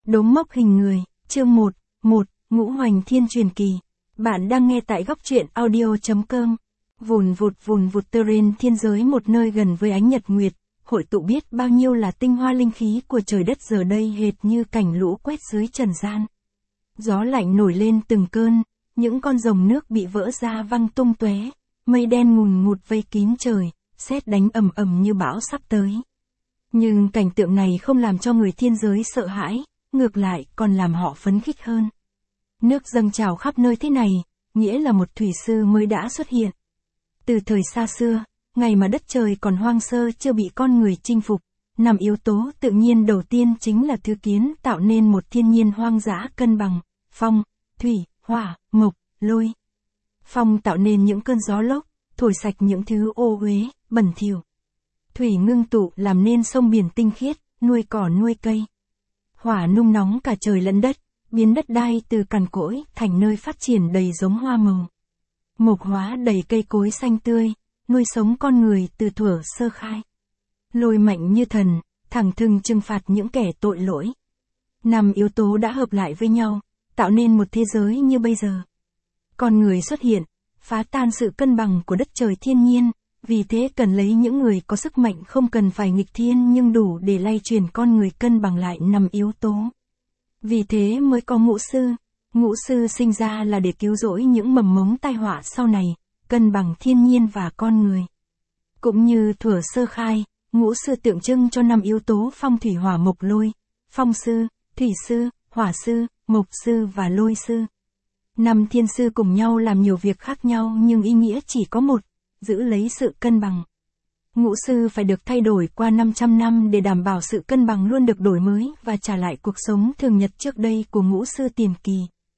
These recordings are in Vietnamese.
Đốm mốc hình người, chương 1, Ngũ Hoành Thiên Truyền Kỳ. Bạn đang nghe tại góc truyện audio.com. Vùn vụt terrain thiên giới, một nơi gần với ánh nhật nguyệt, hội tụ biết bao nhiêu là tinh hoa linh khí của trời đất, giờ đây hệt như cảnh lũ quét dưới trần gian. Gió lạnh nổi lên từng cơn, những con rồng nước bị vỡ ra văng tung tóe, mây đen ngùn ngụt vây kín trời, sét đánh ầm ầm như bão sắp tới. Nhưng cảnh tượng này không làm cho người thiên giới sợ hãi, ngược lại còn làm họ phấn khích hơn. Nước dâng trào khắp nơi thế này, nghĩa là một thủy sư mới đã xuất hiện. Từ thời xa xưa, ngày mà đất trời còn hoang sơ chưa bị con người chinh phục, 5 yếu tố tự nhiên đầu tiên chính là thứ kiến tạo nên một thiên nhiên hoang dã cân bằng: phong, thủy, hỏa, mộc, lôi. Phong tạo nên những cơn gió lốc, thổi sạch những thứ ô uế, bẩn thỉu. Thủy ngưng tụ làm nên sông biển tinh khiết, nuôi cỏ nuôi cây. Hỏa nung nóng cả trời lẫn đất, biến đất đai từ cằn cỗi thành nơi phát triển đầy giống hoa màu. Mộc hóa đầy cây cối xanh tươi, nuôi sống con người từ thuở sơ khai. Lôi mạnh như thần, thẳng thừng trừng phạt những kẻ tội lỗi. 5 yếu tố đã hợp lại với nhau, tạo nên một thế giới như bây giờ. Con người xuất hiện, phá tan sự cân bằng của đất trời thiên nhiên, vì thế cần lấy những người có sức mạnh không cần phải nghịch thiên nhưng đủ để lay chuyển con người cân bằng lại 5 yếu tố. Vì thế mới có ngũ sư. Ngũ sư sinh ra là để cứu rỗi những mầm mống tai họa sau này, cân bằng thiên nhiên và con người. Cũng như thuở sơ khai, ngũ sư tượng trưng cho 5 yếu tố phong thủy hỏa mộc lôi: phong sư, thủy sư, hỏa sư, mộc sư và lôi sư. 5 thiên sư cùng nhau làm nhiều việc khác nhau nhưng ý nghĩa chỉ có một: giữ lấy sự cân bằng. Ngũ sư phải được thay đổi qua 500 năm để đảm bảo sự cân bằng luôn được đổi mới và trả lại cuộc sống thường nhật trước đây của ngũ sư tiền kỳ.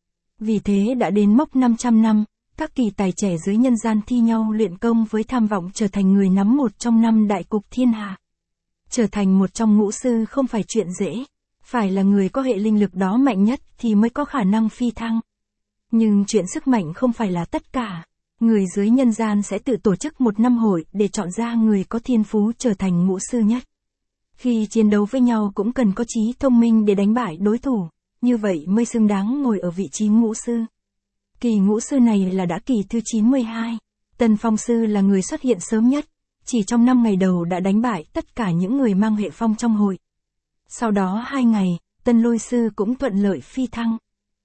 Vì thế đã đến mốc 500 năm, các kỳ tài trẻ dưới nhân gian thi nhau luyện công với tham vọng trở thành người nắm một trong 5 đại cục thiên hạ. Trở thành một trong ngũ sư không phải chuyện dễ, phải là người có hệ linh lực đó mạnh nhất thì mới có khả năng phi thăng. Nhưng chuyện sức mạnh không phải là tất cả. Người dưới nhân gian sẽ tự tổ chức một năm hội để chọn ra người có thiên phú trở thành ngũ sư nhất. Khi chiến đấu với nhau cũng cần có trí thông minh để đánh bại đối thủ, như vậy mới xứng đáng ngồi ở vị trí ngũ sư. Kỳ ngũ sư này là đã kỳ thứ 92. Tân phong sư là người xuất hiện sớm nhất, chỉ trong 5 ngày đầu đã đánh bại tất cả những người mang hệ phong trong hội. Sau đó 2 ngày, tân lôi sư cũng thuận lợi phi thăng.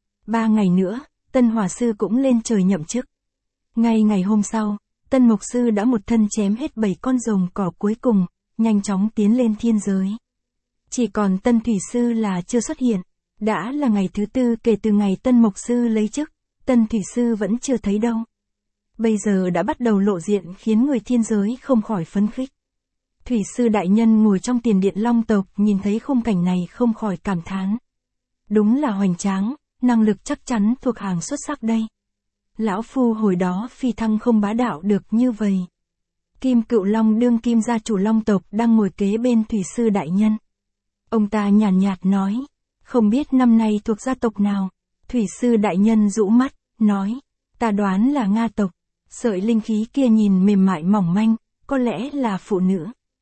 3 ngày nữa, tân hỏa sư cũng lên trời nhậm chức. Ngay ngày hôm sau, tân mộc sư đã một thân chém hết 7 con rồng cỏ cuối cùng, nhanh chóng tiến lên thiên giới. Chỉ còn tân thủy sư là chưa xuất hiện. Đã là ngày thứ 4 kể từ ngày tân mộc sư lấy chức, tân thủy sư vẫn chưa thấy đâu. Bây giờ đã bắt đầu lộ diện khiến người thiên giới không khỏi phấn khích. Thủy sư đại nhân ngồi trong tiền điện long tộc nhìn thấy khung cảnh này không khỏi cảm thán. Đúng là hoành tráng, năng lực chắc chắn thuộc hàng xuất sắc đây. Lão phu hồi đó phi thăng không bá đạo được như vậy. Kim Cựu Long đương kim gia chủ long tộc đang ngồi kế bên thủy sư đại nhân. Ông ta nhàn nhạt nói, không biết năm nay thuộc gia tộc nào. Thủy sư đại nhân rũ mắt, nói, ta đoán là Nga tộc. Sợi linh khí kia nhìn mềm mại mỏng manh, có lẽ là phụ nữ.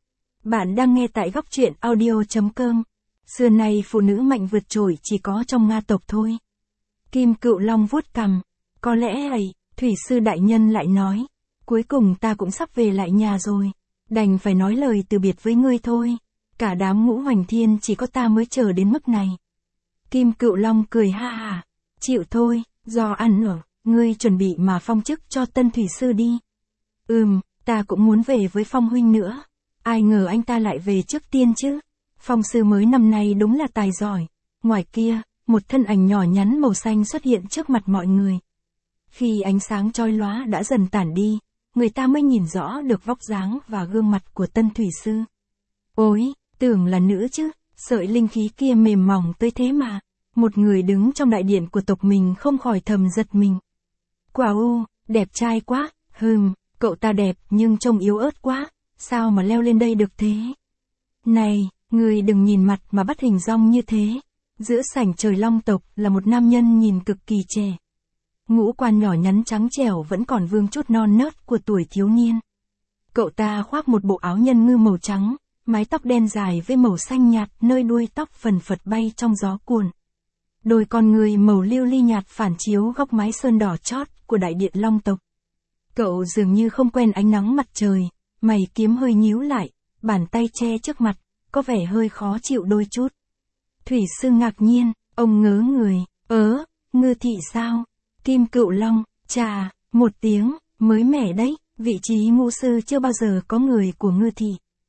Bạn đang nghe tại góc truyện audio.com. Xưa nay phụ nữ mạnh vượt trội chỉ có trong Nga tộc thôi. Kim Cựu Long vuốt cằm, có lẽ ấy. Thủy sư đại nhân lại nói, cuối cùng ta cũng sắp về lại nhà rồi, đành phải nói lời từ biệt với ngươi thôi. Cả đám ngũ hoành thiên chỉ có ta mới chờ đến mức này. Kim Cựu Long cười ha hả, chịu thôi, do ăn ở, ngươi chuẩn bị mà phong chức cho tân thủy sư đi. Ta cũng muốn về với Phong huynh nữa. Ai ngờ anh ta lại về trước tiên chứ. Phong sư mới năm nay đúng là tài giỏi. Ngoài kia, một thân ảnh nhỏ nhắn màu xanh xuất hiện trước mặt mọi người. Khi ánh sáng chói lóa đã dần tản đi, người ta mới nhìn rõ được vóc dáng và gương mặt của tân thủy sư. Ôi, tưởng là nữ chứ, sợi linh khí kia mềm mỏng tới thế mà. Một người đứng trong đại điện của tộc mình không khỏi thầm giật mình. Wow, đẹp trai quá. Cậu ta đẹp nhưng trông yếu ớt quá, sao mà leo lên đây được thế? Này, người đừng nhìn mặt mà bắt hình dong như thế. Giữa sảnh trời long tộc là một nam nhân nhìn cực kỳ trẻ. Ngũ quan nhỏ nhắn trắng trẻo vẫn còn vương chút non nớt của tuổi thiếu niên. Cậu ta khoác một bộ áo nhân ngư màu trắng, mái tóc đen dài với màu xanh nhạt, nơi đuôi tóc phần phật bay trong gió cuồn. Đôi con người màu lưu ly nhạt phản chiếu góc mái sơn đỏ chót của đại điện Long tộc. Cậu dường như không quen ánh nắng mặt trời, mày kiếm hơi nhíu lại, bàn tay che trước mặt, có vẻ hơi khó chịu đôi chút. Thủy sư ngạc nhiên, ông ngớ người, Ngư thị sao? Kim Cựu Long, chà, một tiếng, mới mẻ đấy, vị trí ngũ sư chưa bao giờ có người của Ngư thị.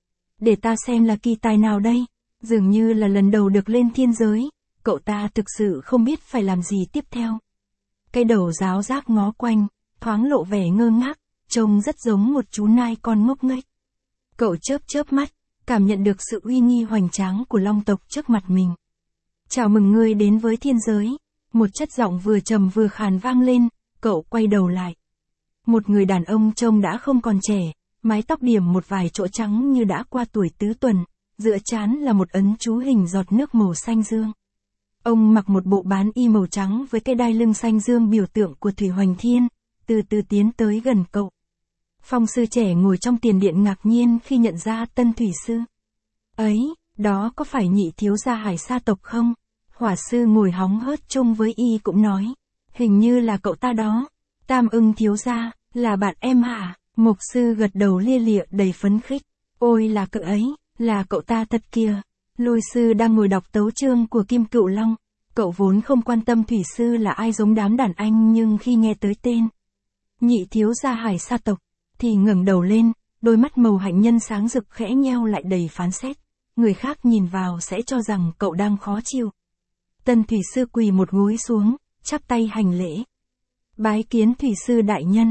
Để ta xem là kỳ tài nào đây, dường như là lần đầu được lên thiên giới, cậu ta thực sự không biết phải làm gì tiếp theo. Cái đầu giáo giác ngó quanh, thoáng lộ vẻ ngơ ngác, trông rất giống một chú nai con ngốc nghếch. Cậu chớp chớp mắt, cảm nhận được sự uy nghi hoành tráng của Long tộc trước mặt mình. Chào mừng ngươi đến với thiên giới. Một chất giọng vừa trầm vừa khàn vang lên, cậu quay đầu lại. Một người đàn ông trông đã không còn trẻ, mái tóc điểm một vài chỗ trắng như đã qua tuổi tứ tuần, giữa trán là một ấn chú hình giọt nước màu xanh dương. Ông mặc một bộ bán y màu trắng với cái đai lưng xanh dương biểu tượng của Thủy Hoành Thiên, từ từ tiến tới gần cậu. Phong sư trẻ ngồi trong tiền điện ngạc nhiên khi nhận ra tân thủy sư. Ấy, đó có phải nhị thiếu gia Hải Sa tộc không? Hỏa sư ngồi hóng hớt chung với y cũng nói. Hình như là cậu ta đó. Tam Ưng thiếu gia, là bạn em hả? Mục sư gật đầu lia lịa đầy phấn khích. Ôi là cậu ấy, là cậu ta thật kìa. Lôi sư đang ngồi đọc tấu chương của Kim Cựu Long. Cậu vốn không quan tâm thủy sư là ai giống đám đàn anh, nhưng khi nghe tới tên nhị thiếu gia Hải Sa tộc, thì ngẩng đầu lên, đôi mắt màu hạnh nhân sáng rực khẽ nheo lại đầy phán xét. Người khác nhìn vào sẽ cho rằng cậu đang khó chịu. Tân thủy sư quỳ một gối xuống, chắp tay hành lễ. Bái kiến thủy sư đại nhân.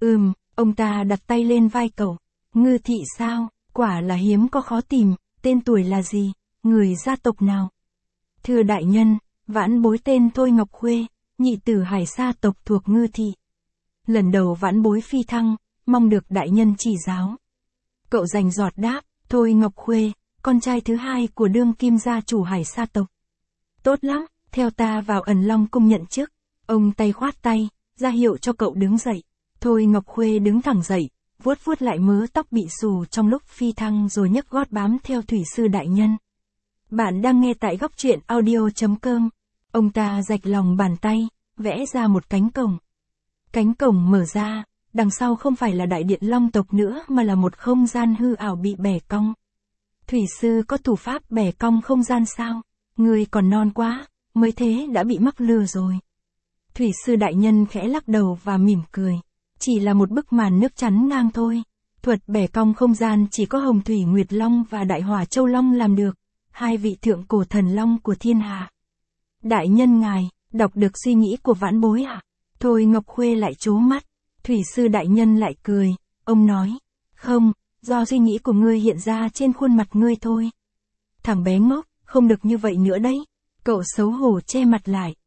Ông ta đặt tay lên vai cậu. Ngư thị sao? Quả là hiếm có khó tìm, tên tuổi là gì? Người gia tộc nào? Thưa đại nhân, vãn bối tên Thôi Ngọc Khuê, nhị tử Hải Sa tộc thuộc Ngư thị. Lần đầu vãn bối phi thăng, mong được đại nhân chỉ giáo. Cậu rành rọt đáp, Thôi Ngọc Khuê, con trai thứ hai của đương kim gia chủ Hải Sa tộc. Tốt lắm, theo ta vào Ẩn Long cung nhận chức. Ông tay khoát tay, ra hiệu cho cậu đứng dậy. Thôi Ngọc Khuê đứng thẳng dậy, vuốt vuốt lại mớ tóc bị xù trong lúc phi thăng rồi nhấc gót bám theo thủy sư đại nhân. Bạn đang nghe tại góc truyện audio.com. Ông ta rạch lòng bàn tay, vẽ ra một cánh cổng. Cánh cổng mở ra, đằng sau không phải là đại điện Long tộc nữa mà là một không gian hư ảo bị bẻ cong. Thủy sư có thủ pháp bẻ cong không gian sao? Người còn non quá, mới thế đã bị mắc lừa rồi. Thủy sư đại nhân khẽ lắc đầu và mỉm cười. Chỉ là một bức màn nước chắn ngang thôi. Thuật bẻ cong không gian chỉ có Hồng Thủy Nguyệt Long và Đại Hỏa Châu Long làm được, hai vị thượng cổ thần long của thiên hạ. Đại nhân ngài, đọc được suy nghĩ của vãn bối à? Thôi Ngọc Khuê lại trố mắt. Thủy sư đại nhân lại cười. Ông nói, không, do suy nghĩ của ngươi hiện ra trên khuôn mặt ngươi thôi. Thằng bé ngốc, không được như vậy nữa đấy. Cậu xấu hổ che mặt lại.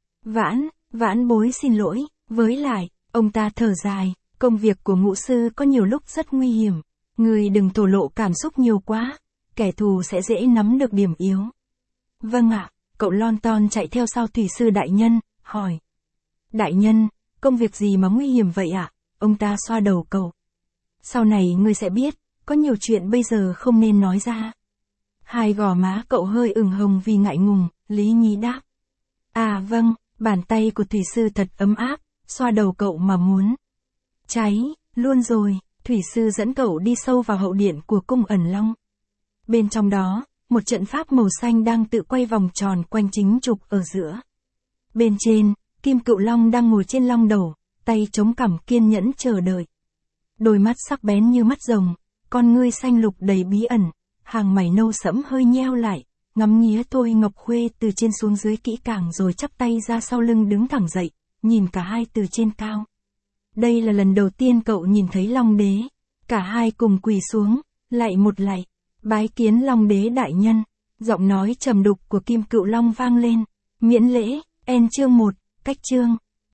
Vãn bối xin lỗi, với lại, ông ta thở dài, công việc của ngũ sư có nhiều lúc rất nguy hiểm. Ngươi đừng thổ lộ cảm xúc nhiều quá, kẻ thù sẽ dễ nắm được điểm yếu. Vâng ạ, cậu lon ton chạy theo sau thủy sư đại nhân, hỏi. Đại nhân, công việc gì mà nguy hiểm vậy ạ? Ông ta xoa đầu cậu. Sau này ngươi sẽ biết, có nhiều chuyện bây giờ không nên nói ra. Hai gò má cậu hơi ửng hồng vì ngại ngùng, Lý Nhi đáp. À vâng, bàn tay của thủy sư thật ấm áp, xoa đầu cậu mà muốn. Cháy, luôn rồi, thủy sư dẫn cậu đi sâu vào hậu điện của cung Ẩn Long. Bên trong đó, một trận pháp màu xanh đang tự quay vòng tròn quanh chính trục ở giữa. Bên trên, Kim Cựu Long đang ngồi trên long đầu, tay chống cằm kiên nhẫn chờ đợi. Đôi mắt sắc bén như mắt rồng, con ngươi xanh lục đầy bí ẩn, hàng mày nâu sẫm hơi nheo lại, ngắm nghía Thôi Ngọc Khuê từ trên xuống dưới kỹ càng rồi chắp tay ra sau lưng đứng thẳng dậy, nhìn cả hai từ trên cao. Đây là lần đầu tiên cậu nhìn thấy Long Đế. Cả hai cùng quỳ xuống, lạy một lạy, bái kiến Long Đế đại nhân. Giọng nói trầm đục của Kim Cựu Long vang lên. Miễn lễ, chương 1, cách chương.